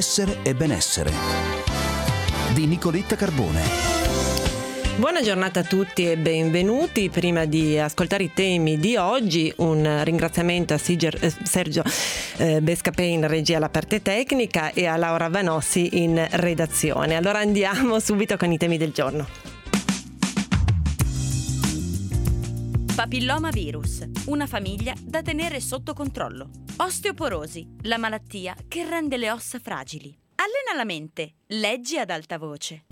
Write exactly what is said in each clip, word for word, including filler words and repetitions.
Essere e benessere di Nicoletta Carbone. Buona giornata a tutti e benvenuti. Prima di ascoltare i temi di oggi, un ringraziamento a Siger, eh, Sergio eh, Bescapè in regia alla parte tecnica e a Laura Vanossi in redazione. Allora andiamo subito con i temi del giorno. Papilloma virus, una famiglia da tenere sotto controllo. Osteoporosi, la malattia che rende le ossa fragili. Allena la mente, leggi ad alta voce.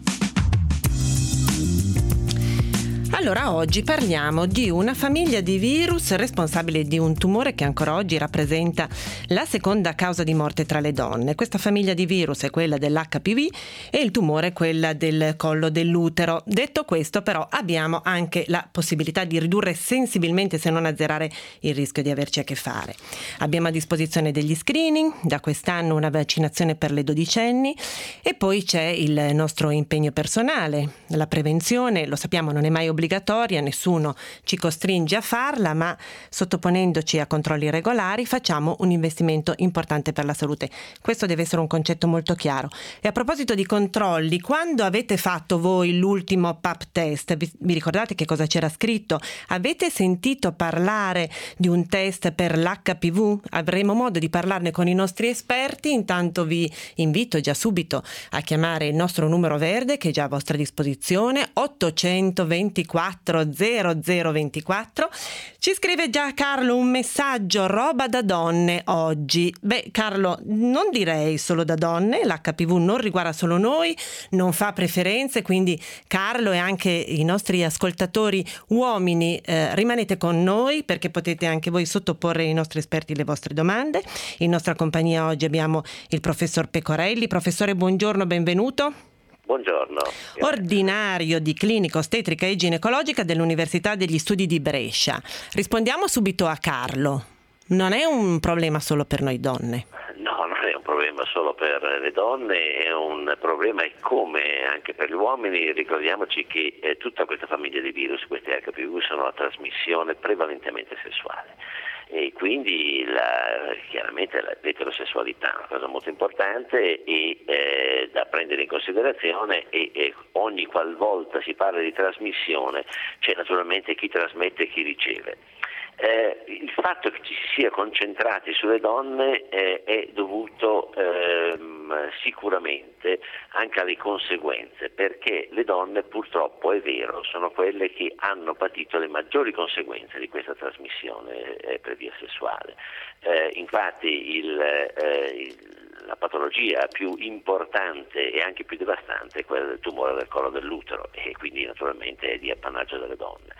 Allora, oggi parliamo di una famiglia di virus responsabile di un tumore che ancora oggi rappresenta la seconda causa di morte tra le donne. Questa famiglia di virus è quella dell'H P V e il tumore è quella del collo dell'utero. Detto questo, però, abbiamo anche la possibilità di ridurre sensibilmente, se non azzerare, il rischio di averci a che fare. Abbiamo a disposizione degli screening, da quest'anno una vaccinazione per le dodicenni e poi c'è il nostro impegno personale, la prevenzione. Lo sappiamo, non è mai obbligatoria, nessuno ci costringe a farla, ma sottoponendoci a controlli regolari facciamo un investimento importante per la salute. Questo deve essere un concetto molto chiaro. E a proposito di controlli, quando avete fatto voi l'ultimo pap test, vi, vi ricordate che cosa c'era scritto? Avete sentito parlare di un test per l'H P V? Avremo modo di parlarne con i nostri esperti. Intanto vi invito già subito a chiamare il nostro numero verde che è già a vostra disposizione, ottocentoventiquattro zero zero ventiquattro. Ci scrive già Carlo un messaggio: roba da donne oggi. Beh, Carlo, non direi solo da donne, l'H P V non riguarda solo noi, non fa preferenze, quindi Carlo e anche i nostri ascoltatori uomini, eh, rimanete con noi perché potete anche voi sottoporre ai nostri esperti le vostre domande. In nostra compagnia oggi abbiamo il professor Pecorelli. Professore, buongiorno, benvenuto. Buongiorno. Ordinario di clinica ostetrica e ginecologica dell'Università degli Studi di Brescia. Rispondiamo subito a Carlo. Non è un problema solo per noi donne? No, non è un problema solo per le donne, è un problema come anche per gli uomini. Ricordiamoci che eh, tutta questa famiglia di virus, questi H P V, sono a trasmissione prevalentemente sessuale. E quindi la, chiaramente l'eterosessualità è una cosa molto importante e eh, da prendere in considerazione e, e ogni qualvolta si parla di trasmissione c'è naturalmente chi trasmette e chi riceve. Eh, il fatto che ci si sia concentrati sulle donne eh, è dovuto ehm, sicuramente anche alle conseguenze, perché le donne purtroppo, è vero, sono quelle che hanno patito le maggiori conseguenze di questa trasmissione eh, per via sessuale. Eh, infatti il, eh, il la patologia più importante e anche più devastante è quella del tumore del collo dell'utero e quindi naturalmente è di appannaggio delle donne.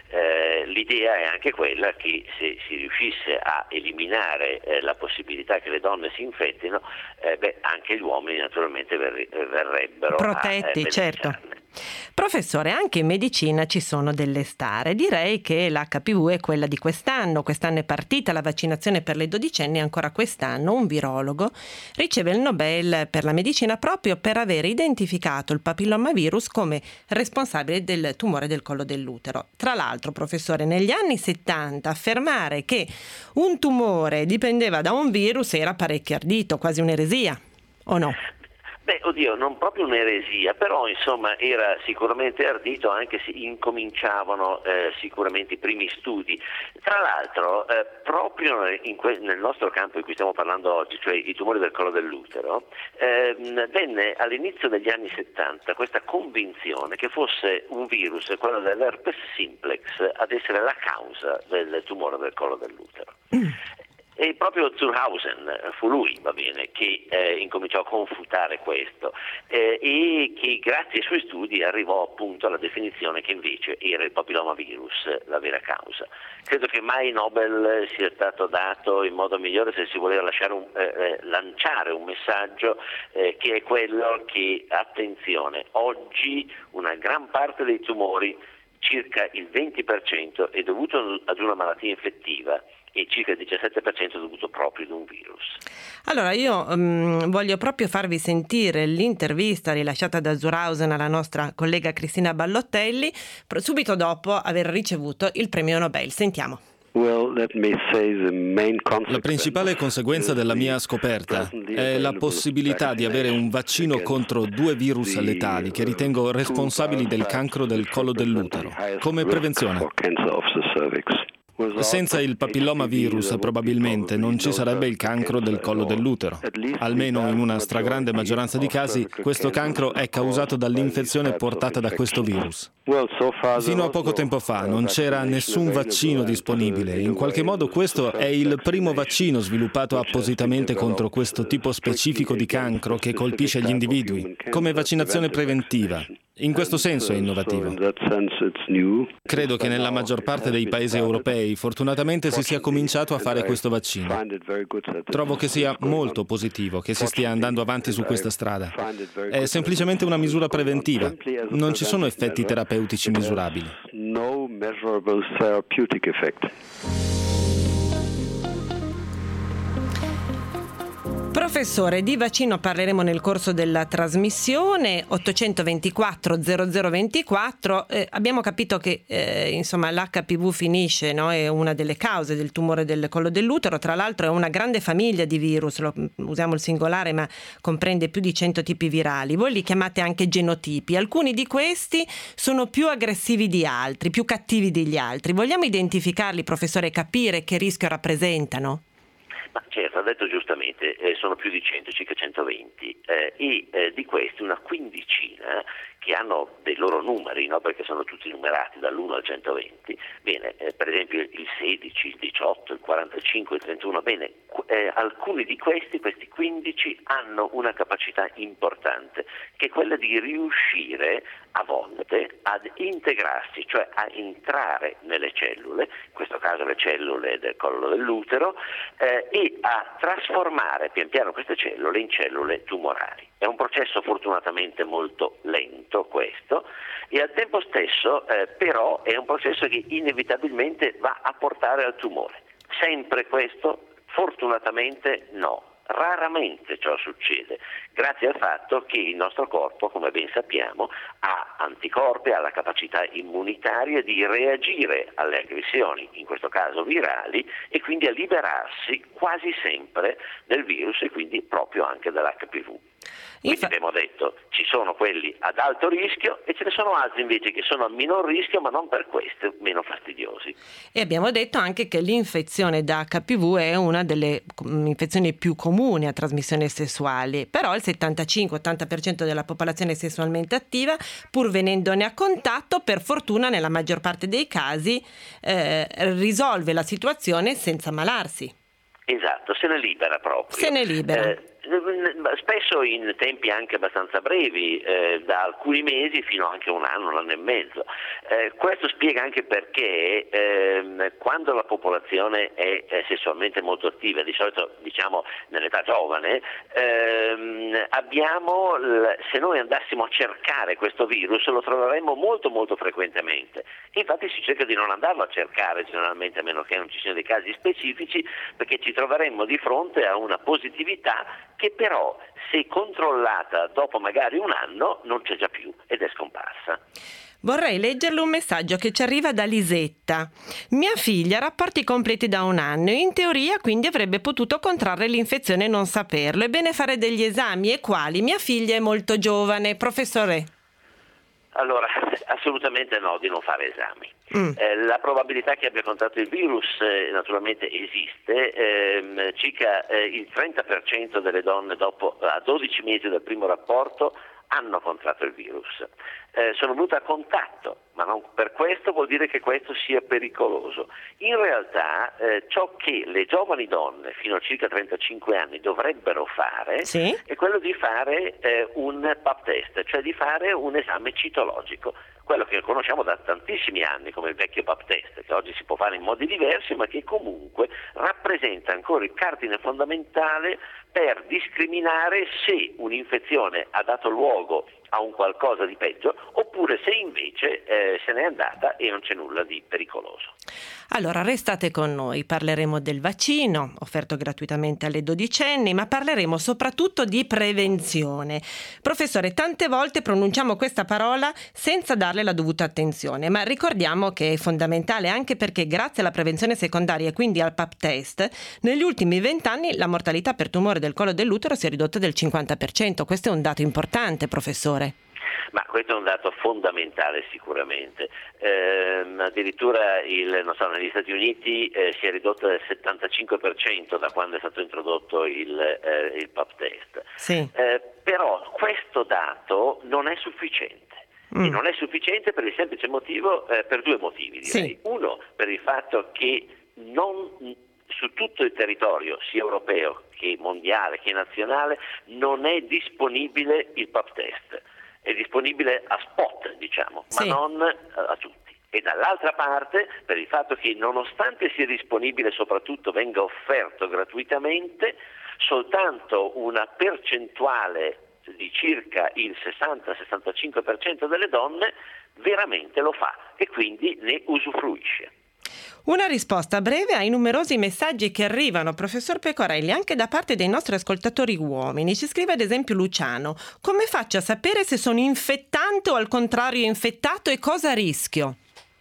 Eh, l'idea è anche quella che se si riuscisse a eliminare eh, la possibilità che le donne si infettino, eh, beh, anche gli uomini naturalmente ver- verrebbero protetti, a eh, certo. Professore, anche in medicina ci sono delle stare. Direi che l'H P V è quella di quest'anno. Quest'anno è partita la vaccinazione per le dodicenni, ancora quest'anno un virologo riceve il Nobel per la medicina proprio per aver identificato il papillomavirus come responsabile del tumore del collo dell'utero. Tra l'altro, professore, negli anni settanta affermare che un tumore dipendeva da un virus era parecchio ardito, quasi un'eresia, o no? Beh, oddio, non proprio un'eresia, però insomma era sicuramente ardito anche se incominciavano eh, sicuramente i primi studi. Tra l'altro, eh, proprio in que- nel nostro campo di cui stiamo parlando oggi, cioè i tumori del collo dell'utero, eh, venne all'inizio degli anni settanta questa convinzione che fosse un virus, quello dell'herpes simplex, ad essere la causa del tumore del collo dell'utero. Mm. E proprio Zurhausen, fu lui, va bene, che eh, incominciò a confutare questo eh, e che grazie ai suoi studi arrivò appunto alla definizione che invece era il papillomavirus la vera causa. Credo che mai Nobel sia stato dato in modo migliore se si voleva lasciare un, eh, lanciare un messaggio eh, che è quello che, attenzione, oggi una gran parte dei tumori, circa il venti per cento, è dovuto ad una malattia infettiva e circa il diciassette per cento dovuto proprio ad un virus. Allora io um, voglio proprio farvi sentire l'intervista rilasciata da Zurhausen alla nostra collega Cristina Ballottelli subito dopo aver ricevuto il premio Nobel. Sentiamo. La principale conseguenza della mia scoperta è la possibilità di avere un vaccino contro due virus letali che ritengo responsabili del cancro del collo dell'utero, come prevenzione. Senza il papillomavirus probabilmente non ci sarebbe il cancro del collo dell'utero. Almeno in una stragrande maggioranza di casi questo cancro è causato dall'infezione portata da questo virus. Fino a poco tempo fa non c'era nessun vaccino disponibile. In qualche modo questo è il primo vaccino sviluppato appositamente contro questo tipo specifico di cancro che colpisce gli individui, come vaccinazione preventiva. In questo senso è innovativo. Credo che nella maggior parte dei paesi europei fortunatamente si sia cominciato a fare questo vaccino. Trovo che sia molto positivo che si stia andando avanti su questa strada. È semplicemente una misura preventiva. Non ci sono effetti terapeutici misurabili. Professore, di vaccino parleremo nel corso della trasmissione. Ottocentoventiquattro zero zero ventiquattro. Eh, abbiamo capito che eh, insomma l'H P V finisce, no? È una delle cause del tumore del collo dell'utero. Tra l'altro è una grande famiglia di virus, lo, usiamo il singolare ma comprende più di cento tipi virali. Voi li chiamate anche genotipi. Alcuni di questi sono più aggressivi di altri, più cattivi degli altri. Vogliamo identificarli, professore, e capire che rischio rappresentano? Ma certo, ha detto giustamente, eh, sono più di cento, circa centoventi, eh, e eh, di questi una quindicina che hanno dei loro numeri, no? Perché sono tutti numerati dall'uno al centoventi. Bene, eh, per esempio il sedici, il diciotto, il quarantacinque, il trentuno. Bene, eh, alcuni di questi, questi quindici, hanno una capacità importante, che è quella di riuscire a volte ad integrarsi, cioè a entrare nelle cellule, in questo caso le cellule del collo dell'utero, eh, e a trasformare pian piano queste cellule in cellule tumorali. È un processo fortunatamente molto lento questo, e al tempo stesso eh, però è un processo che inevitabilmente va a portare al tumore. Sempre questo? Fortunatamente no. Raramente ciò succede, grazie al fatto che il nostro corpo, come ben sappiamo, ha anticorpi, ha la capacità immunitaria di reagire alle aggressioni, in questo caso virali, e quindi a liberarsi quasi sempre del virus e quindi proprio anche dell'H P V. Quindi abbiamo detto, ci sono quelli ad alto rischio e ce ne sono altri invece che sono a minor rischio, ma non per questo meno fastidiosi. E abbiamo detto anche che l'infezione da H P V è una delle infezioni più comuni a trasmissione sessuale, però il settantacinque ottanta per cento della popolazione sessualmente attiva, pur venendone a contatto, per fortuna nella maggior parte dei casi eh, risolve la situazione senza ammalarsi. Esatto, se ne libera proprio. Se ne libera. Eh, spesso in tempi anche abbastanza brevi, eh, da alcuni mesi fino anche a un anno, un anno e mezzo. Eh, questo spiega anche perché ehm, quando la popolazione è, è sessualmente molto attiva, di solito diciamo nell'età giovane, ehm, abbiamo, l- se noi andassimo a cercare questo virus lo troveremmo molto molto frequentemente. Infatti si cerca di non andarlo a cercare generalmente, a meno che non ci siano dei casi specifici, perché ci troveremmo di fronte a una positività che però, se controllata dopo magari un anno, non c'è già più ed è scomparsa. Vorrei leggerle un messaggio che ci arriva da Lisetta. Mia figlia ha rapporti completi da un anno e in teoria quindi avrebbe potuto contrarre l'infezione e non saperlo. È bene fare degli esami, e quali? Mia figlia è molto giovane. Professore? Allora, assolutamente no, di non fare esami. Mm. Eh, la probabilità che abbia contratto il virus eh, naturalmente esiste, ehm, circa eh, il trenta per cento delle donne dopo a dodici mesi dal primo rapporto hanno contratto il virus. Eh, sono venute a contatto, ma non per questo vuol dire che questo sia pericoloso. In realtà eh, ciò che le giovani donne fino a circa trentacinque anni dovrebbero fare Sì? è quello di fare eh, un pap test, cioè di fare un esame citologico, quello che conosciamo da tantissimi anni come il vecchio pap test, che oggi si può fare in modi diversi, ma che comunque rappresenta ancora il cardine fondamentale per discriminare se un'infezione ha dato luogo a un qualcosa di peggio, oppure se invece eh, se n'è andata e non c'è nulla di pericoloso. Allora restate con noi, parleremo del vaccino offerto gratuitamente alle dodicenni, ma parleremo soprattutto di prevenzione. Professore, tante volte pronunciamo questa parola senza darle la dovuta attenzione, ma ricordiamo che è fondamentale anche perché grazie alla prevenzione secondaria e quindi al pap test, negli ultimi vent'anni la mortalità per tumore del collo dell'utero si è ridotta del cinquanta per cento. Questo è un dato importante, professore. Ma questo è un dato fondamentale sicuramente, eh, addirittura il, non so, negli Stati Uniti eh, si è ridotta del settantacinque per cento da quando è stato introdotto il, eh, il pap test, sì. eh, però questo dato non è sufficiente. Mm. E non è sufficiente per il semplice motivo, eh, per due motivi direi. Sì. Uno, per il fatto che non su tutto il territorio, sia europeo che mondiale che nazionale, non è disponibile il pap test. È disponibile a spot, diciamo, sì, ma non a tutti. E dall'altra parte, per il fatto che nonostante sia disponibile, soprattutto venga offerto gratuitamente, soltanto una percentuale di circa il sessanta sessantacinque per cento delle donne veramente lo fa e quindi ne usufruisce. Una risposta breve ai numerosi messaggi che arrivano, professor Pecorelli, anche da parte dei nostri ascoltatori uomini. Ci scrive ad esempio Luciano: come faccio a sapere se sono infettante o al contrario infettato e cosa rischio?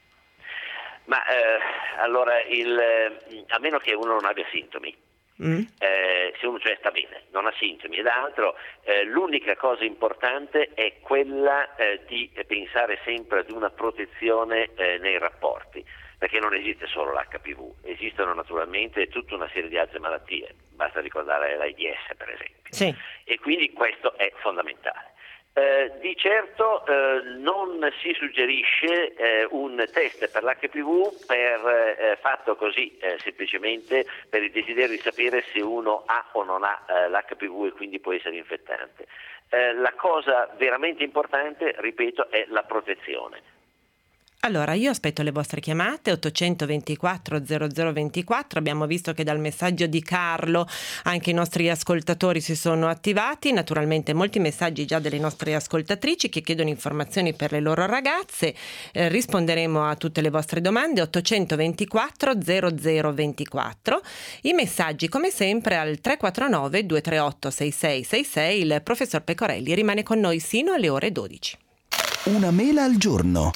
Ma eh, allora, il, a meno che uno non abbia sintomi, mm. eh, se uno cioè sta bene, non ha sintomi ed altro, eh, l'unica cosa importante è quella eh, di pensare sempre ad una protezione eh, nei rapporti. Perché non esiste solo l'H P V, esistono naturalmente tutta una serie di altre malattie, basta ricordare l'AIDS per esempio, sì. E quindi questo è fondamentale. Eh, di certo eh, non si suggerisce eh, un test per l'H P V per eh, fatto così eh, semplicemente per il desiderio di sapere se uno ha o non ha eh, l'H P V e quindi può essere infettante. Eh, la cosa veramente importante, ripeto, è la protezione. Allora, io aspetto le vostre chiamate, ottocentoventiquattro zero zero ventiquattro, abbiamo visto che dal messaggio di Carlo anche i nostri ascoltatori si sono attivati, naturalmente molti messaggi già delle nostre ascoltatrici che chiedono informazioni per le loro ragazze, eh, risponderemo a tutte le vostre domande, ottocentoventiquattro zero zero ventiquattro, i messaggi come sempre al tre quattro nove due tre otto sei sei sei sei, il professor Pecorelli rimane con noi sino alle ore dodici. Una mela al giorno.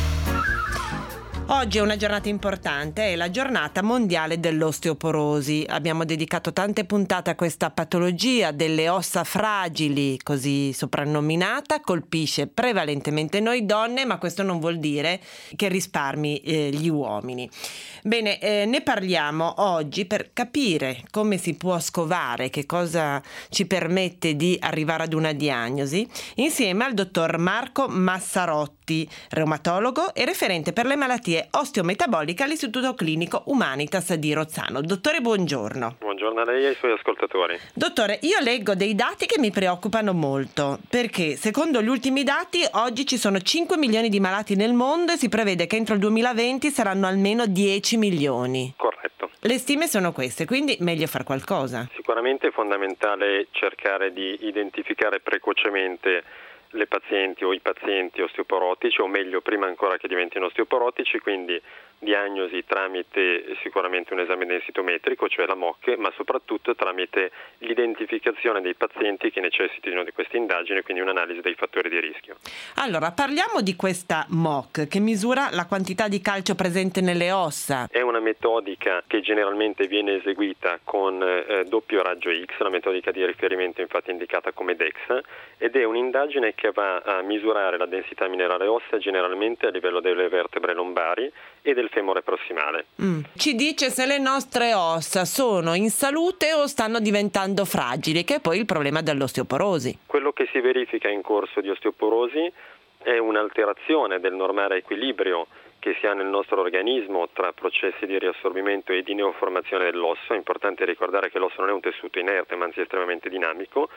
Oggi è una giornata importante, è la giornata mondiale dell'osteoporosi. Abbiamo dedicato tante puntate a questa patologia delle ossa fragili, così soprannominata, colpisce prevalentemente noi donne, ma questo non vuol dire che risparmi eh, gli uomini. Bene, eh, ne parliamo oggi per capire come si può scovare, che cosa ci permette di arrivare ad una diagnosi, insieme al dottor Marco Massarotti, reumatologo e referente per le malattie osteometaboliche all'Istituto Clinico Humanitas di Rozzano. Dottore, buongiorno. Buongiorno a lei e ai suoi ascoltatori. Dottore, io leggo dei dati che mi preoccupano molto, perché secondo gli ultimi dati oggi ci sono cinque milioni di malati nel mondo e si prevede che entro il duemilaventi saranno almeno dieci milioni. Corretto. Le stime sono queste, quindi meglio far qualcosa. Sicuramente è fondamentale cercare di identificare precocemente le pazienti o i pazienti osteoporotici, o meglio prima ancora che diventino osteoporotici, quindi diagnosi tramite sicuramente un esame densitometrico, cioè la M O C, ma soprattutto tramite l'identificazione dei pazienti che necessitino di questa indagine, quindi un'analisi dei fattori di rischio. Allora, parliamo di questa M O C che misura la quantità di calcio presente nelle ossa. È una metodica che generalmente viene eseguita con eh, doppio raggio X, la metodica di riferimento infatti indicata come D E X, ed è un'indagine che va a misurare la densità minerale ossea generalmente a livello delle vertebre lombari e del femore prossimale. Mm. Ci dice se le nostre ossa sono in salute o stanno diventando fragili, che è poi il problema dell'osteoporosi. Quello che si verifica in corso di osteoporosi è un'alterazione del normale equilibrio che si ha nel nostro organismo tra processi di riassorbimento e di neoformazione dell'osso. È importante ricordare che l'osso non è un tessuto inerte, ma anzi estremamente dinamico.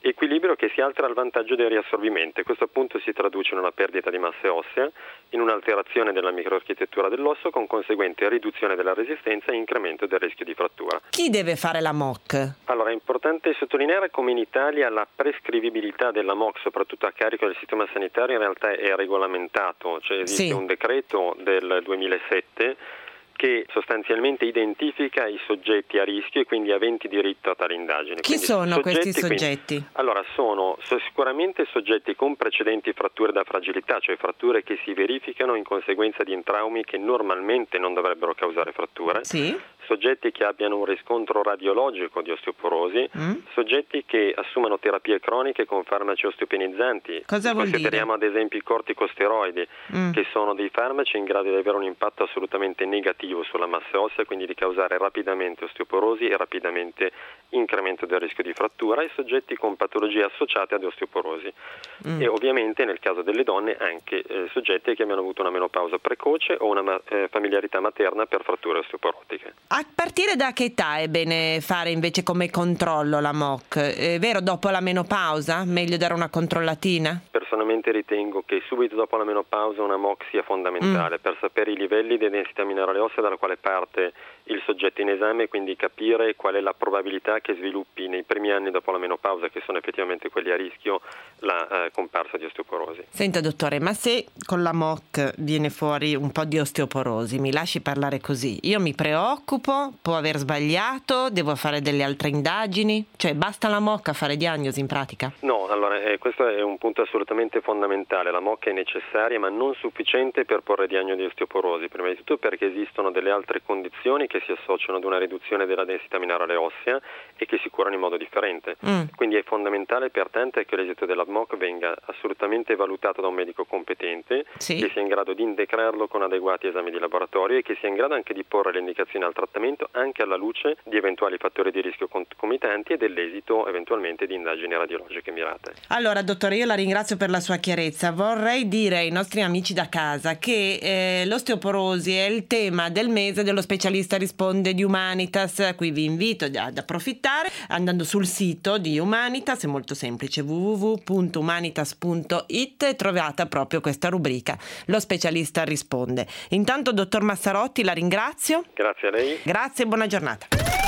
equilibrio che si altera al vantaggio del riassorbimento, e questo appunto si traduce in una perdita di massa ossea, in un'alterazione della microarchitettura dell'osso con conseguente riduzione della resistenza e incremento del rischio di frattura. Chi deve fare la M O C? Allora, è importante sottolineare come in Italia la prescrivibilità della M O C, soprattutto a carico del sistema sanitario, in realtà è regolamentato, cioè esiste Sì. un decreto del duemilasette che sostanzialmente identifica i soggetti a rischio e quindi aventi diritto a tale indagine. Chi Quindi sono soggetti, questi soggetti? Quindi, allora, sono sicuramente soggetti con precedenti fratture da fragilità, cioè fratture che si verificano in conseguenza di traumi che normalmente non dovrebbero causare fratture. Sì. Soggetti che abbiano un riscontro radiologico di osteoporosi, Mm. soggetti che assumano terapie croniche con farmaci osteopenizzanti. Cosa vuol dire? Consideriamo ad esempio i corticosteroidi, Mm. che sono dei farmaci in grado di avere un impatto assolutamente negativo sulla massa ossea, quindi di causare rapidamente osteoporosi e rapidamente incremento del rischio di frattura, e soggetti con patologie associate ad osteoporosi. Mm. E ovviamente nel caso delle donne anche eh, soggetti che abbiano avuto una menopausa precoce o una ma- eh, familiarità materna per fratture osteoporotiche. A partire da che età è bene fare invece come controllo la M O C? È vero, dopo la menopausa? Meglio dare una controllatina? Personalmente ritengo che subito dopo la menopausa una M O C sia fondamentale Mm. per sapere i livelli di densità minerale ossea dalla quale parte il soggetto in esame, e quindi capire qual è la probabilità che sviluppi nei primi anni dopo la menopausa, che sono effettivamente quelli a rischio, la eh, comparsa di osteoporosi. Senta dottore, ma se con la M O C viene fuori un po' di osteoporosi, mi lasci parlare così, io mi preoccupo, può aver sbagliato, devo fare delle altre indagini? Cioè basta la M O C a fare diagnosi in pratica? No, allora eh, questo è un punto assolutamente fondamentale. La M O C è necessaria ma non sufficiente per porre diagnosi di osteoporosi, prima di tutto perché esistono delle altre condizioni che si associano ad una riduzione della densità minerale ossea e che si curano in modo differente. Mm. Quindi è fondamentale pertanto che l'esito della M O C venga assolutamente valutato da un medico competente, Sì. che sia in grado di integrarlo con adeguati esami di laboratorio e che sia in grado anche di porre le indicazioni al trattamento anche alla luce di eventuali fattori di rischio concomitanti e dell'esito eventualmente di indagini radiologiche mirate. Allora dottore, io la ringrazio per la sua chiarezza. Vorrei dire ai nostri amici da casa che eh, l'osteoporosi è il tema del mese dello specialista risponde di Humanitas, a cui vi invito ad ad approfittare andando sul sito di Humanitas, è molto semplice, w w w punto humanitas punto i t, e trovate proprio questa rubrica, lo specialista risponde. Intanto dottor Massarotti la ringrazio. Grazie a lei. Grazie e buona giornata.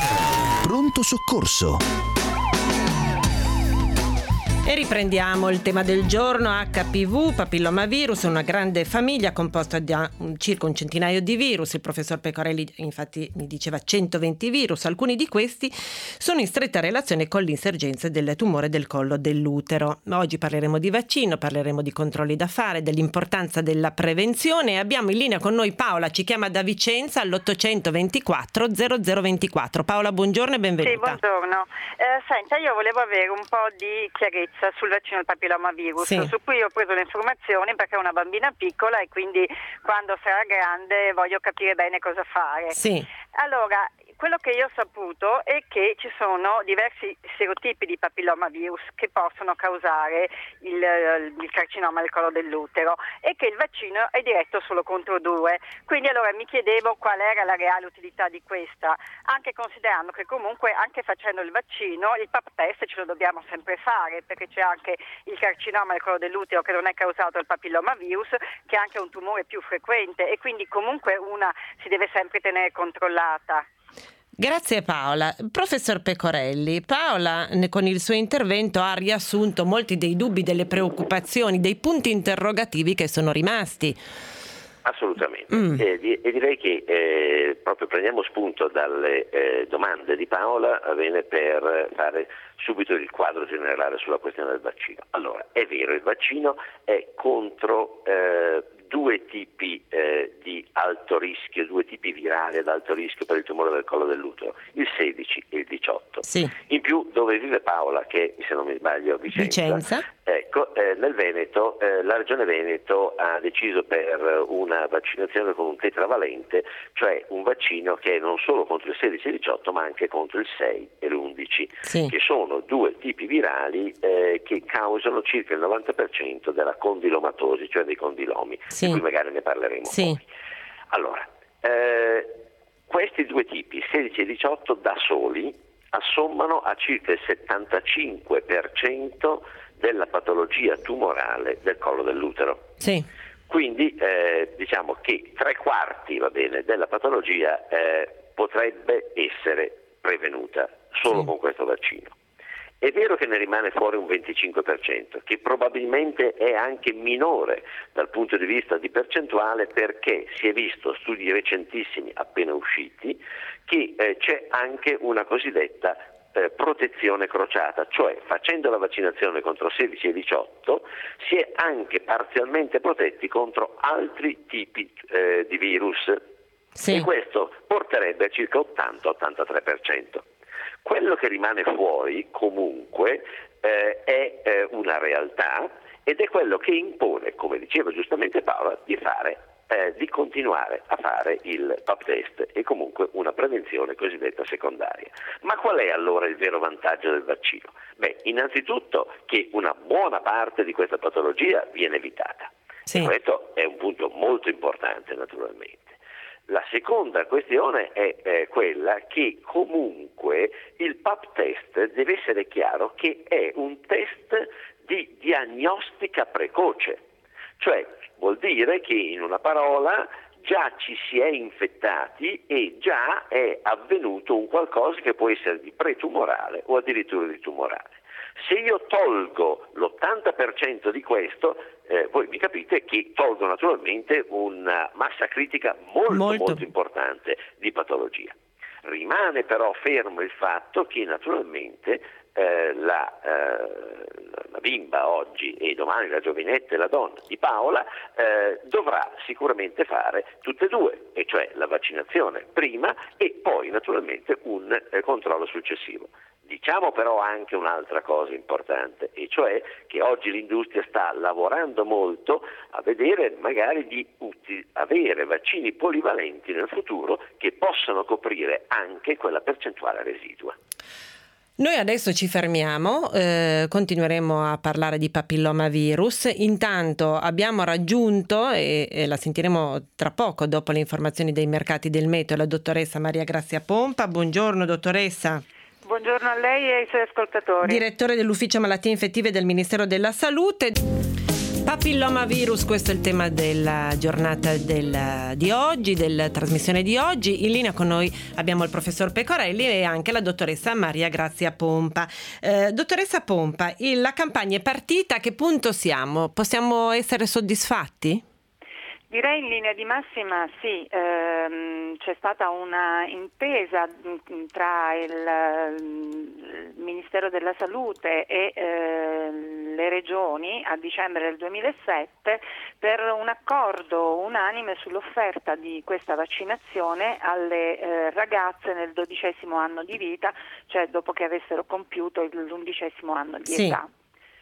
Pronto soccorso. E riprendiamo il tema del giorno, acca pi vu, papillomavirus, una grande famiglia composta da un- circa un centinaio di virus. Il professor Pecorelli infatti mi diceva centoventi virus, alcuni di questi sono in stretta relazione con l'insorgenza del tumore del collo dell'utero. Oggi parleremo di vaccino, parleremo di controlli da fare, dell'importanza della prevenzione, e abbiamo in linea con noi Paola, ci chiama da Vicenza all'ottocento ventiquattro zero zero ventiquattro. Paola, buongiorno e benvenuta. Sì, buongiorno. Eh, senta, io volevo avere un po' di chiarezza sul vaccino del papillomavirus, Sì. su cui ho preso le informazioni perché è una bambina piccola e quindi quando sarà grande voglio capire bene cosa fare. Sì. Allora, quello che io ho saputo è che ci sono diversi serotipi di papillomavirus che possono causare il, il carcinoma del collo dell'utero e che il vaccino è diretto solo contro due. Quindi allora mi chiedevo qual era la reale utilità di questa, anche considerando che comunque anche facendo il vaccino il pap test ce lo dobbiamo sempre fare, perché c'è anche il carcinoma del collo dell'utero che non è causato dal papillomavirus, che è anche un tumore più frequente e quindi comunque una si deve sempre tenere controllata. Grazie Paola. Professor Pecorelli, Paola ne- con il suo intervento ha riassunto molti dei dubbi, delle preoccupazioni, dei punti interrogativi che sono rimasti. Assolutamente, Mm. e, di- e direi che eh, proprio prendiamo spunto dalle eh, domande di Paola bene, per fare subito il quadro generale sulla questione del vaccino. Allora, è vero, il vaccino è contro eh, due tipi eh, di alto rischio, due tipi virali ad alto rischio per il tumore del collo dell'utero, il sedici e il diciotto. Sì. In più, dove vive Paola, che se non mi sbaglio a Vicenza, Vicenza. ecco, eh, nel Veneto, eh, la Regione Veneto ha deciso per una vaccinazione con un tetravalente, cioè un vaccino che è non solo contro il sedici e il diciotto ma anche contro il sei e l'undici, Sì. che sono due tipi virali eh, che causano circa il novanta per cento della condilomatosi, cioè dei condilomi, Sì. di cui magari ne parleremo Sì. poi. Allora, eh, questi due tipi, sedici e diciotto, da soli assommano a circa il settantacinque per cento della patologia tumorale del collo dell'utero. Sì. Quindi eh, diciamo che tre quarti, va bene, della patologia eh, potrebbe essere prevenuta solo sì. con questo vaccino. È vero che ne rimane fuori un venticinque per cento, che probabilmente è anche minore dal punto di vista di percentuale, perché si è visto, studi recentissimi appena usciti, che eh, c'è anche una cosiddetta eh, protezione crociata, cioè facendo la vaccinazione contro sedici e diciotto si è anche parzialmente protetti contro altri tipi eh, di virus, sì. e questo porterebbe a circa ottanta ottantatré per cento. Quello che rimane fuori comunque eh, è eh, una realtà, ed è quello che impone, come diceva giustamente Paola, di fare eh, di continuare a fare il pap test e comunque una prevenzione cosiddetta secondaria. Ma qual è allora il vero vantaggio del vaccino? Beh, innanzitutto che una buona parte di questa patologia viene evitata. Sì. E questo è un punto molto importante, naturalmente. La seconda questione è eh, quella che comunque il pap test deve essere chiaro che è un test di diagnostica precoce, cioè vuol dire che in una parola già ci si è infettati e già è avvenuto un qualcosa che può essere di pretumorale o addirittura di tumorale. Se io tolgo l'ottanta per cento di questo, eh, voi mi capite che tolgo naturalmente una massa critica molto, molto molto importante di patologia. Rimane però fermo il fatto che naturalmente eh, la, eh, la bimba oggi e domani la giovinetta e la donna di Paola eh, dovrà sicuramente fare tutte e due, e cioè la vaccinazione prima e poi naturalmente un eh, controllo successivo. Diciamo però anche un'altra cosa importante, e cioè che oggi l'industria sta lavorando molto a vedere magari di uti- avere vaccini polivalenti nel futuro che possano coprire anche quella percentuale residua. Noi adesso ci fermiamo, eh, continueremo a parlare di papillomavirus. Intanto abbiamo raggiunto, e, e la sentiremo tra poco dopo le informazioni dei mercati del meteo, la dottoressa Maria Grazia Pompa. Buongiorno dottoressa. Buongiorno a lei e ai suoi ascoltatori. Direttore dell'Ufficio Malattie Infettive del Ministero della Salute. Papillomavirus, questo è il tema della giornata del, di oggi, della trasmissione di oggi. In linea con noi abbiamo il professor Pecorelli e anche la dottoressa Maria Grazia Pompa. Eh, dottoressa Pompa, il, la campagna è partita, a che punto siamo? Possiamo essere soddisfatti? Direi in linea di massima sì, ehm, c'è stata una intesa tra il, il Ministero della Salute e eh, le regioni a dicembre del duemilasette per un accordo unanime sull'offerta di questa vaccinazione alle eh, ragazze nel dodicesimo anno di vita, cioè dopo che avessero compiuto l'undicesimo anno di sì. età.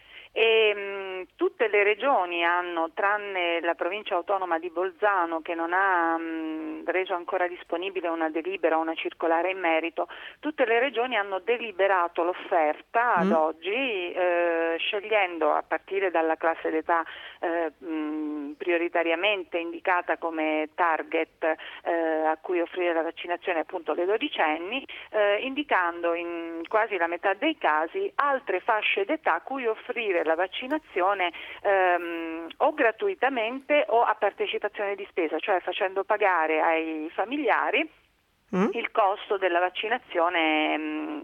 E mh, tutte le regioni hanno, tranne la provincia autonoma di Bolzano che non ha mh, reso ancora disponibile una delibera o una circolare in merito, tutte le regioni hanno deliberato l'offerta ad mm. oggi eh, scegliendo a partire dalla classe d'età eh, mh, prioritariamente indicata come target eh, a cui offrire la vaccinazione, appunto le dodicenni, eh, indicando in quasi la metà dei casi altre fasce d'età a cui offrire la vaccinazione ehm, o gratuitamente o a partecipazione di spesa, cioè facendo pagare ai familiari mm. il costo della vaccinazione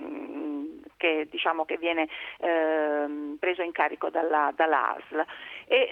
mh, che diciamo che viene ehm, preso in carico dalla, dalla A S L. E,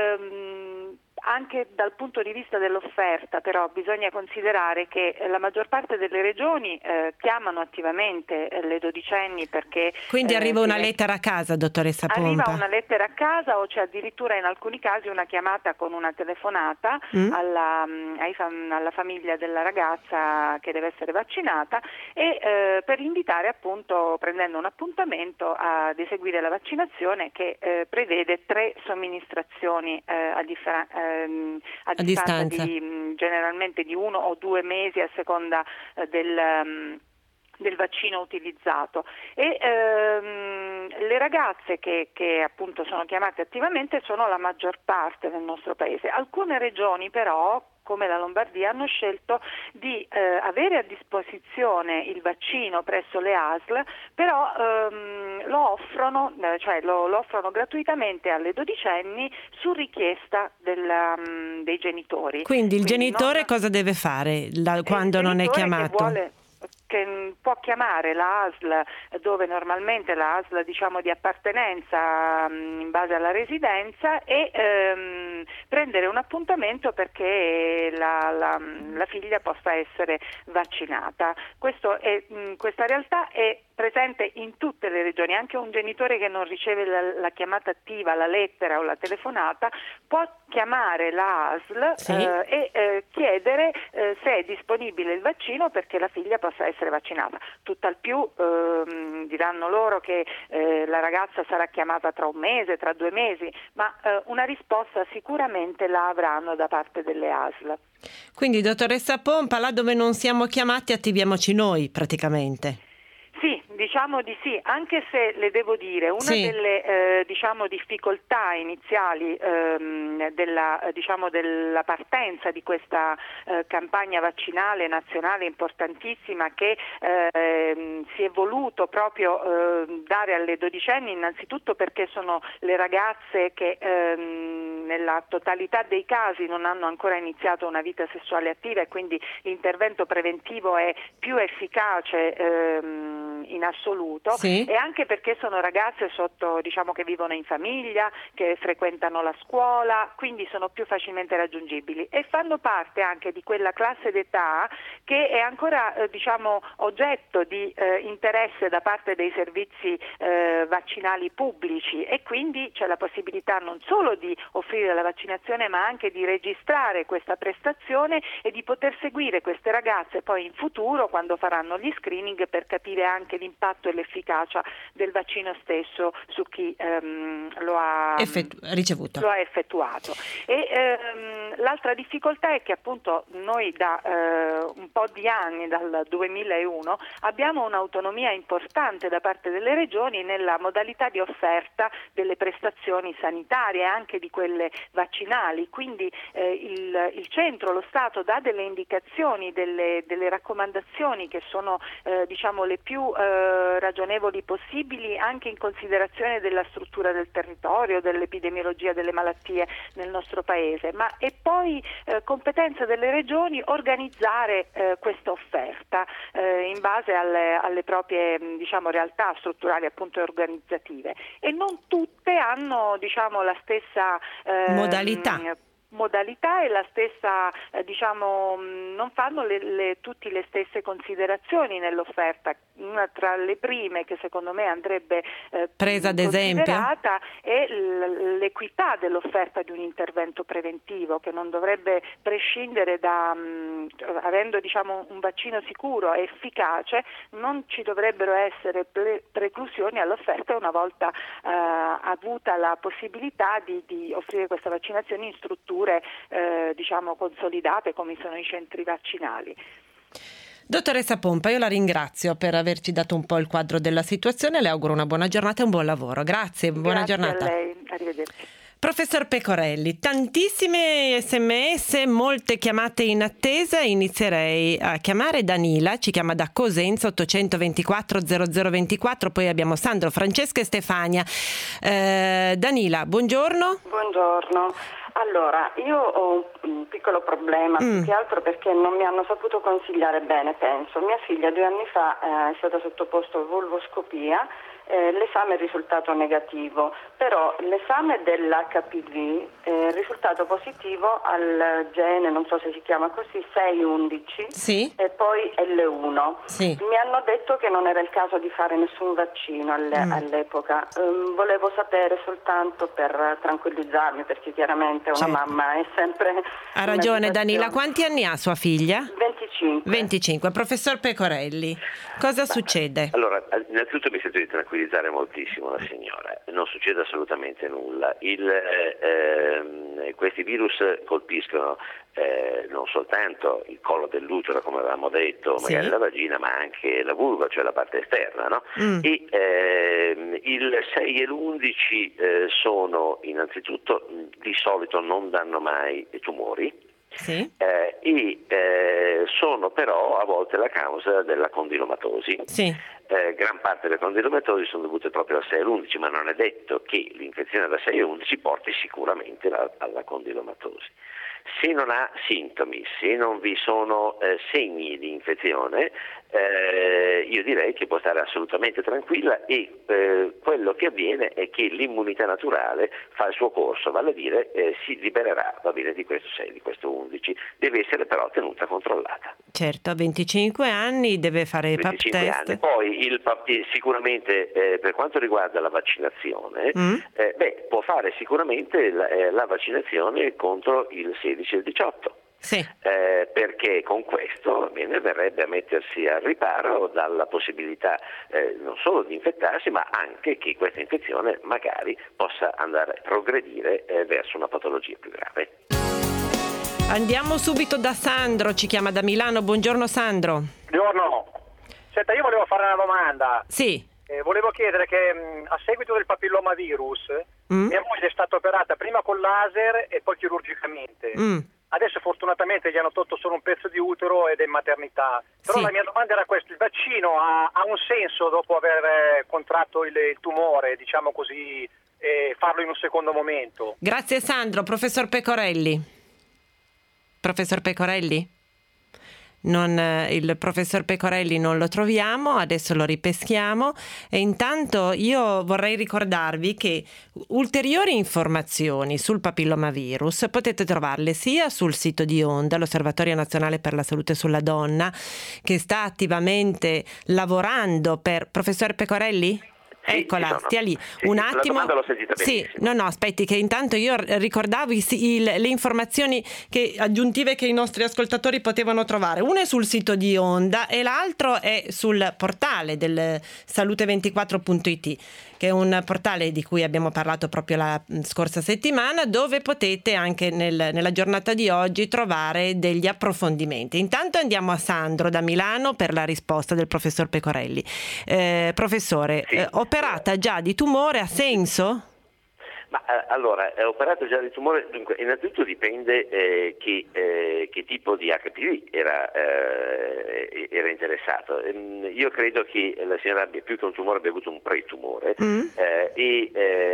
ehm, anche dal punto di vista dell'offerta però bisogna considerare che la maggior parte delle regioni eh, chiamano attivamente eh, le dodicenni perché... Quindi eh, arriva una lettera a casa, dottoressa Pompa? Arriva una lettera a casa o c'è addirittura in alcuni casi una chiamata con una telefonata mm. alla, ai fam- alla famiglia della ragazza che deve essere vaccinata e eh, per invitare appunto, prendendo un appuntamento ad eseguire la vaccinazione che eh, prevede tre somministrazioni eh, a differenza a, a distanza, distanza di generalmente di uno o due mesi a seconda eh, del um, del vaccino utilizzato e ehm, le ragazze che, che appunto sono chiamate attivamente sono la maggior parte nel nostro paese. Alcune regioni però come la Lombardia hanno scelto di eh, avere a disposizione il vaccino presso le A S L, però ehm, lo offrono, eh, cioè lo, lo offrono gratuitamente alle dodicenni su richiesta della, mh, dei genitori. Quindi il Quindi genitore non, cosa deve fare la, quando non è chiamato? Che vuole, che può chiamare la A S L dove normalmente la A S L diciamo di appartenenza mh, in base alla residenza e ehm, prendere un appuntamento perché la, la, la figlia possa essere vaccinata. Questo è, mh, questa realtà è presente in tutte le regioni, anche un genitore che non riceve la, la chiamata attiva, la lettera o la telefonata può chiamare la A S L sì. eh, e eh, chiedere eh, se è disponibile il vaccino perché la figlia possa essere vaccinata. Tutt'al più ehm, diranno loro che eh, la ragazza sarà chiamata tra un mese, tra due mesi, ma eh, una risposta sicuramente la avranno da parte delle A S L. Quindi dottoressa Pompa, là dove non siamo chiamati attiviamoci noi praticamente. Sì, diciamo di sì, anche se le devo dire, una sì. delle eh, diciamo difficoltà iniziali ehm, della, diciamo della partenza di questa eh, campagna vaccinale nazionale importantissima che eh, si è voluto proprio eh, dare alle dodicenni, innanzitutto perché sono le ragazze che ehm, nella totalità dei casi non hanno ancora iniziato una vita sessuale attiva e quindi l'intervento preventivo è più efficace ehm, in assoluto sì. e anche perché sono ragazze sotto, diciamo, che vivono in famiglia, che frequentano la scuola, quindi sono più facilmente raggiungibili e fanno parte anche di quella classe d'età che è ancora eh, diciamo oggetto di eh, interesse da parte dei servizi eh, vaccinali pubblici e quindi c'è la possibilità non solo di offrire la vaccinazione ma anche di registrare questa prestazione e di poter seguire queste ragazze poi in futuro quando faranno gli screening per capire anche l'impatto e l'efficacia del vaccino stesso su chi ehm, lo, ha, Effettu- ricevuto. lo ha effettuato. E ehm, l'altra difficoltà è che appunto noi da eh, un po' di anni, dal duemilauno, abbiamo un'autonomia importante da parte delle regioni nella modalità di offerta delle prestazioni sanitarie e anche di quelle vaccinali, quindi eh, il, il centro, lo Stato dà delle indicazioni, delle, delle raccomandazioni che sono eh, diciamo le più eh, ragionevoli possibili anche in considerazione della struttura del territorio, dell'epidemiologia delle malattie nel nostro paese, ma è poi eh, competenza delle regioni organizzare eh, questa offerta eh, in base alle, alle proprie diciamo realtà strutturali appunto organizzative e non tutte hanno diciamo la stessa eh, modalità modalità e la stessa eh, diciamo non fanno le, le, tutte le stesse considerazioni nell'offerta. Una tra le prime che secondo me andrebbe eh, presa ad esempio è l'equità dell'offerta di un intervento preventivo che non dovrebbe prescindere da mh, avendo diciamo un vaccino sicuro e efficace non ci dovrebbero essere pre- preclusioni all'offerta una volta eh, avuta la possibilità di, di offrire questa vaccinazione in strutture Eh, diciamo consolidate come sono i centri vaccinali. Dottoressa Pompa, io la ringrazio per averci dato un po' il quadro della situazione, le auguro una buona giornata e un buon lavoro. Grazie, buona Grazie giornata. a lei, arrivederci. Professor Pecorelli, tantissime sms, molte chiamate in attesa, inizierei a chiamare Danila, ci chiama da Cosenza ottocentoventiquattro zero zero ventiquattro, poi abbiamo Sandro, Francesca e Stefania. Eh, Danila, buongiorno. Buongiorno. Allora, io ho un piccolo problema, mm. più che altro perché non mi hanno saputo consigliare bene, penso. Mia figlia due anni fa eh, è stata sottoposta a vulvoscopia, eh, l'esame è risultato negativo, però l'esame dell'H P V è risultato positivo al gene, non so se si chiama così, sei undici sì. e poi L uno. Sì. Mi hanno detto che non era il caso di fare nessun vaccino alle, mm. all'epoca. Um, volevo sapere soltanto per tranquillizzarmi, perché chiaramente una certo. mamma è sempre... Ha ragione Danila, quanti anni ha sua figlia? venticinque. venticinque. Professor Pecorelli, cosa Ma, succede? Allora, innanzitutto mi sento di tranquillizzare moltissimo la signora, non succede assolutamente nulla. Il, eh, eh, questi virus colpiscono eh, non soltanto il collo dell'utero, come avevamo detto, sì. magari la vagina, ma anche la vulva, cioè la parte esterna, no? Mm. E eh, il sei e l'undici eh, sono innanzitutto di solito non danno mai tumori. sì. eh, e eh, sono però a volte la causa della condilomatosi. Sì. Eh, gran parte delle condilomatosi sono dovute proprio al sei undici, ma non è detto che l'infezione da sei undici porti sicuramente la, alla condilomatosi. Se non ha sintomi, se non vi sono eh, segni di infezione, eh, io direi che può stare assolutamente tranquilla e eh, quello che avviene è che l'immunità naturale fa il suo corso, vale a dire eh, si libererà, va bene, di questo sei, di questo undici, deve essere però tenuta controllata. Certo, a venticinque anni deve fare i pap test. Anni. Poi il pap, sicuramente eh, per quanto riguarda la vaccinazione, mm. eh, beh, può fare sicuramente la, eh, la vaccinazione contro il sedici e il diciotto. Sì. Eh, perché con questo bene, verrebbe a mettersi al riparo dalla possibilità eh, non solo di infettarsi, ma anche che questa infezione magari possa andare a progredire eh, verso una patologia più grave. Andiamo subito da Sandro, ci chiama da Milano. Buongiorno Sandro. Buongiorno. Senta, io volevo fare una domanda. Sì. Eh, volevo chiedere che mh, a seguito del papillomavirus mm. mia moglie è stata operata prima con laser e poi chirurgicamente. Mm. Adesso fortunatamente gli hanno tolto solo un pezzo di utero ed è in maternità. Però sì. la mia domanda era questa: il vaccino ha, ha un senso dopo aver contratto il, il tumore, diciamo così, e farlo in un secondo momento? Grazie Sandro. Professor Pecorelli. Professor Pecorelli? Non, il professor Pecorelli non lo troviamo, adesso lo ripeschiamo e intanto io vorrei ricordarvi che ulteriori informazioni sul papillomavirus potete trovarle sia sul sito di Onda, l'Osservatorio Nazionale per la Salute sulla Donna, che sta attivamente lavorando per... Professor Pecorelli? Sì, Eccola, stia lì sì, un sì, attimo. La l'ho sentita sì, benissimo. no, no, aspetti che intanto io ricordavo i, il, le informazioni che, aggiuntive che i nostri ascoltatori potevano trovare. Una è sul sito di Onda e l'altro è sul portale del salute ventiquattro punto it, che è un portale di cui abbiamo parlato proprio la scorsa settimana, dove potete anche nel, nella giornata di oggi trovare degli approfondimenti. Intanto andiamo a Sandro da Milano per la risposta del professor Pecorelli. Eh, professore, sì. eh, operata già di tumore, ha senso? Ma eh, allora, è operato già di tumore, dunque innanzitutto dipende eh, che, eh, che tipo di acca pi vi era, eh, era interessato. Ehm, io credo che la signora abbia più che un tumore abbia avuto un pretumore Mm. eh, e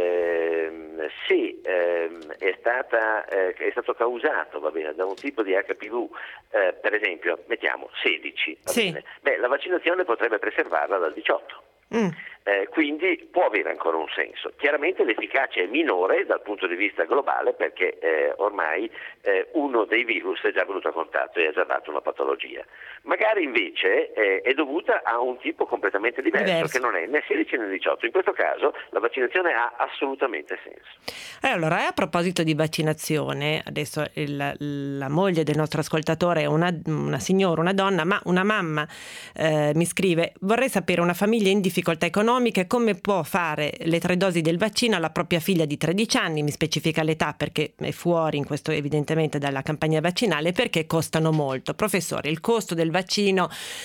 ehm, se ehm, è, stata, eh, è stato causato va bene, da un tipo di acca pi vu, eh, per esempio, mettiamo sedici, va Sì. bene, beh, la vaccinazione potrebbe preservarla dal diciotto. Mm. Eh, quindi può avere ancora un senso. Chiaramente l'efficacia è minore dal punto di vista globale perché eh, ormai eh, uno dei virus è già venuto a contatto e ha già dato una patologia. Magari invece eh, è dovuta a un tipo completamente diverso, Diverso. che non è né sedici né diciotto. In questo caso la vaccinazione ha assolutamente senso. Eh, allora, a proposito di vaccinazione, adesso il, la moglie del nostro ascoltatore è una, una signora, una donna, ma una mamma eh, mi scrive: vorrei sapere, una famiglia in difficoltà economiche, come può fare le tre dosi del vaccino alla propria figlia di tredici anni, mi specifica l'età perché è fuori in questo evidentemente dalla campagna vaccinale, perché costano molto. Professore, il costo del vaccino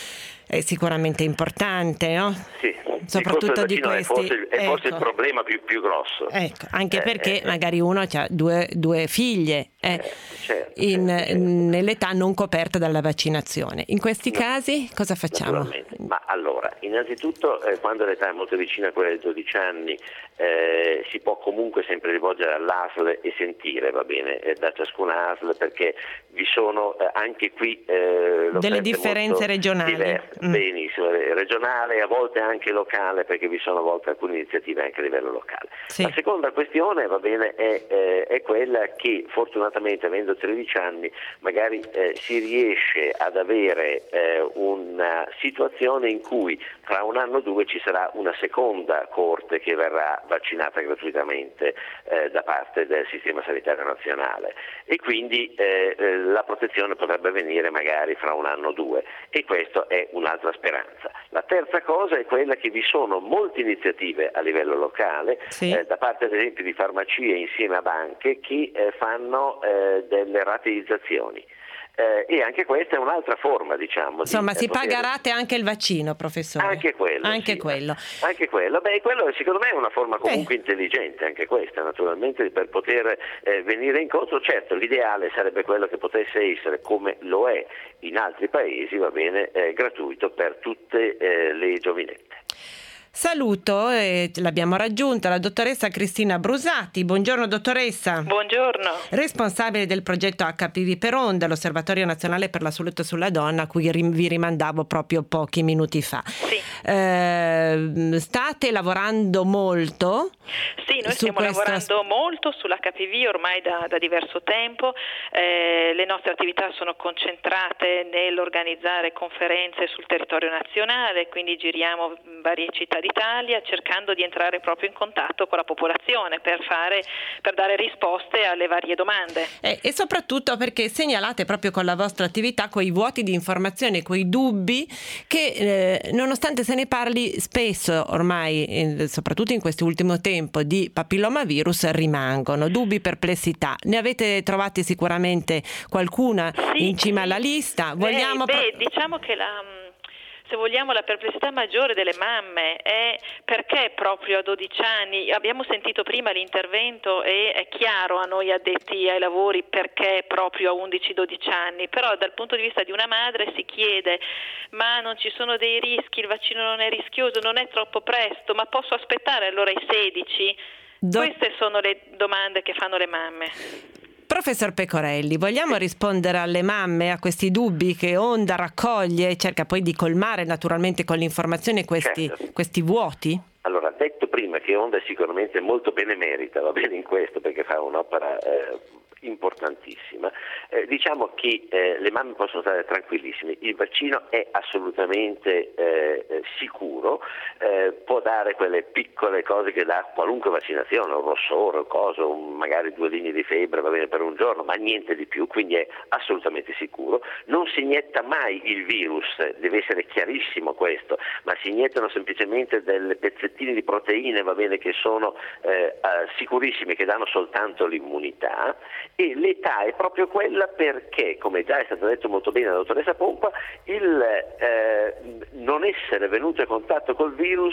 è sicuramente importante, no? Sì, soprattutto il di questi. È forse, è forse ecco. il problema più, più grosso. Ecco, anche Eh, perché eh, magari uno ha due, due figlie eh, eh, certo, in, certo, certo. nell'età non coperta dalla vaccinazione. In questi No, casi cosa facciamo? Naturalmente. Ma allora, innanzitutto, eh, quando l'età è molto vicina a quella dei dodici anni, eh, si può comunque sempre rivolgere all'A S L e sentire, va bene, eh, da ciascuna A S L, perché vi sono eh, anche qui eh, delle differenze regionali. Mm. Benissimo, regionale, a volte anche locale, perché vi sono a volte alcune iniziative anche a livello locale. Sì. La seconda questione, va bene, è, eh, è quella che fortunatamente, avendo tredici anni, magari eh, si riesce ad avere eh, una situazione in cui tra un anno o due ci sarà una seconda coorte che verrà vaccinata gratuitamente eh, da parte del Sistema Sanitario Nazionale e quindi eh, la protezione potrebbe avvenire magari fra un anno o due, e questa è un'altra speranza. La terza cosa è quella che vi sono molte iniziative a livello locale, sì. eh, da parte ad esempio di farmacie insieme a banche che eh, fanno eh, delle rateizzazioni. Eh, e anche questa è un'altra forma, diciamo. Insomma, di, si eh, poter... paga a rate anche il vaccino, professore. Anche quello. Anche sì. quello. Anche quello. Beh, quello secondo me è una forma comunque Beh. intelligente, anche questa, naturalmente, per poter eh, venire incontro. Certo, l'ideale sarebbe quello che potesse essere, come lo è in altri paesi, va bene, eh, gratuito per tutte eh, le giovinette. Saluto, eh, l'abbiamo raggiunta, la dottoressa Cristina Brusati. Buongiorno dottoressa. Buongiorno. Responsabile del progetto acca pi vi per onda, l'Osservatorio Nazionale per la Salute sulla Donna, a cui rim- vi rimandavo proprio pochi minuti fa. Sì. Eh, state lavorando molto? Sì, noi stiamo questo... lavorando molto sull'acca pi vi ormai da, da diverso tempo. Eh, le nostre attività sono concentrate nell'organizzare conferenze sul territorio nazionale, quindi giriamo varie città d'Italia cercando di entrare proprio in contatto con la popolazione per fare, per dare risposte alle varie domande. Eh, e soprattutto perché segnalate proprio con la vostra attività quei vuoti di informazione, quei dubbi che eh, nonostante se ne parli spesso ormai, eh, soprattutto in questo ultimo tempo, di papillomavirus, rimangono dubbi, perplessità. Ne avete trovati sicuramente qualcuna sì, in cima sì. alla lista? Vogliamo beh, beh, pro- diciamo che la se vogliamo la perplessità maggiore delle mamme è perché proprio a dodici anni, abbiamo sentito prima l'intervento e è chiaro a noi addetti ai lavori perché proprio a undici dodici anni, però dal punto di vista di una madre si chiede ma non ci sono dei rischi, il vaccino non è rischioso, non è troppo presto, ma posso aspettare allora i sedici? Do- Queste sono le domande che fanno le mamme. Professor Pecorelli, vogliamo rispondere alle mamme, a questi dubbi che Onda raccoglie e cerca poi di colmare naturalmente con l'informazione questi, certo. questi vuoti? Allora, detto prima che Onda sicuramente molto benemerita, va bene in questo perché fa un'opera eh, importantissima, eh, diciamo che eh, le mamme possono stare tranquillissime, il vaccino è assolutamente eh, sicuro, eh, può dare quelle piccole cose che dà qualunque vaccinazione, un rossore, un coso, un, magari due linee di febbre, va bene per un giorno, ma niente di più, quindi è assolutamente sicuro. Non si inietta mai il virus, deve essere chiarissimo questo, ma si iniettano semplicemente delle pezzettini di proteine, va bene, che sono eh, sicurissime, che danno soltanto l'immunità. E l'età è proprio quella perché, come già è stato detto molto bene dalla dottoressa Pompa, il eh, non essere venuto a contatto col virus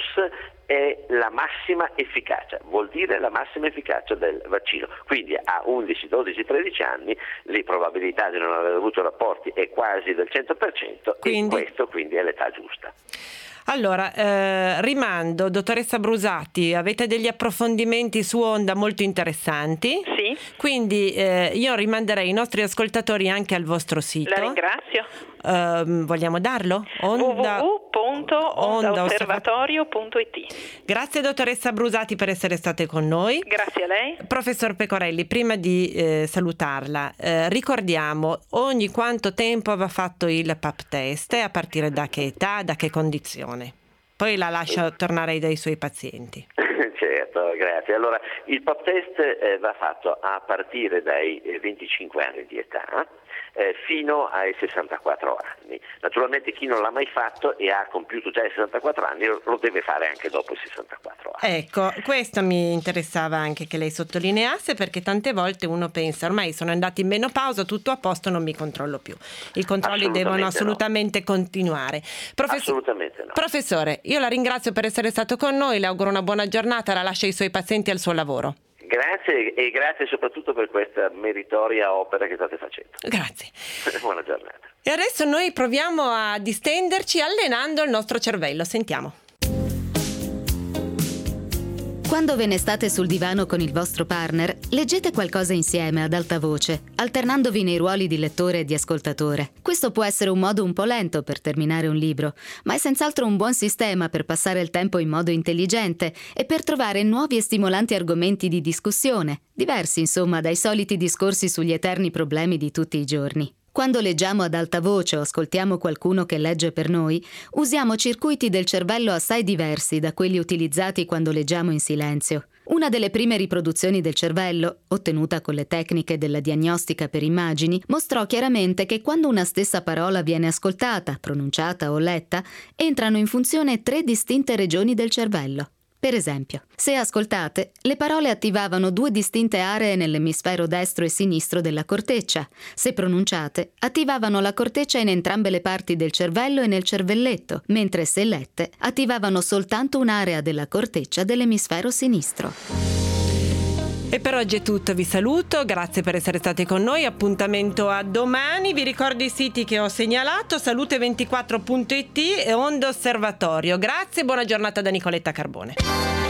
è la massima efficacia, vuol dire la massima efficacia del vaccino. Quindi a undici, dodici, tredici anni le probabilità di non aver avuto rapporti è quasi del cento per cento, quindi... e questo quindi è l'età giusta. Allora, eh, rimando, dottoressa Brusati, avete degli approfondimenti su Onda molto interessanti. Sì. Quindi eh, io rimanderei i nostri ascoltatori anche al vostro sito. La ringrazio. Uh, vogliamo darlo? Onda... w w w punto onda osservatorio punto i t. Grazie dottoressa Brusati per essere state con noi. Grazie a lei. Professor Pecorelli, prima di eh, salutarla, eh, ricordiamo ogni quanto tempo va fatto il pap test e a partire da che età, da che condizione? Poi la lascio tornare dai suoi pazienti. Certo, grazie. Allora, il pap test eh, va fatto a partire dai eh, venticinque anni di età eh, fino ai sessantaquattro anni. Naturalmente chi non l'ha mai fatto e ha compiuto già i sessantaquattro anni lo deve fare anche dopo i sessantaquattro anni. Ecco, questo mi interessava anche che lei sottolineasse, perché tante volte uno pensa ormai sono andati in menopausa, tutto a posto, non mi controllo più. I controlli assolutamente devono assolutamente no. continuare. Professor... Assolutamente no. Professore, io la ringrazio per essere stato con noi, le auguro una buona giornata, la lascia ai suoi pazienti e al suo lavoro. Grazie e grazie soprattutto per questa meritoria opera che state facendo. Grazie. Buona giornata. E adesso noi proviamo a distenderci allenando il nostro cervello. Sentiamo. Quando ve ne state sul divano con il vostro partner, leggete qualcosa insieme ad alta voce, alternandovi nei ruoli di lettore e di ascoltatore. Questo può essere un modo un po' lento per terminare un libro, ma è senz'altro un buon sistema per passare il tempo in modo intelligente e per trovare nuovi e stimolanti argomenti di discussione, diversi insomma dai soliti discorsi sugli eterni problemi di tutti i giorni. Quando leggiamo ad alta voce o ascoltiamo qualcuno che legge per noi, usiamo circuiti del cervello assai diversi da quelli utilizzati quando leggiamo in silenzio. Una delle prime riproduzioni del cervello, ottenuta con le tecniche della diagnostica per immagini, mostrò chiaramente che quando una stessa parola viene ascoltata, pronunciata o letta, entrano in funzione tre distinte regioni del cervello. Per esempio, se ascoltate, le parole attivavano due distinte aree nell'emisfero destro e sinistro della corteccia. Se pronunciate, attivavano la corteccia in entrambe le parti del cervello e nel cervelletto, mentre se lette, attivavano soltanto un'area della corteccia dell'emisfero sinistro. E per oggi è tutto, vi saluto, grazie per essere stati con noi, appuntamento a domani, vi ricordo i siti che ho segnalato, salute ventiquattro punto it e Onda Osservatorio. Grazie e buona giornata da Nicoletta Carbone.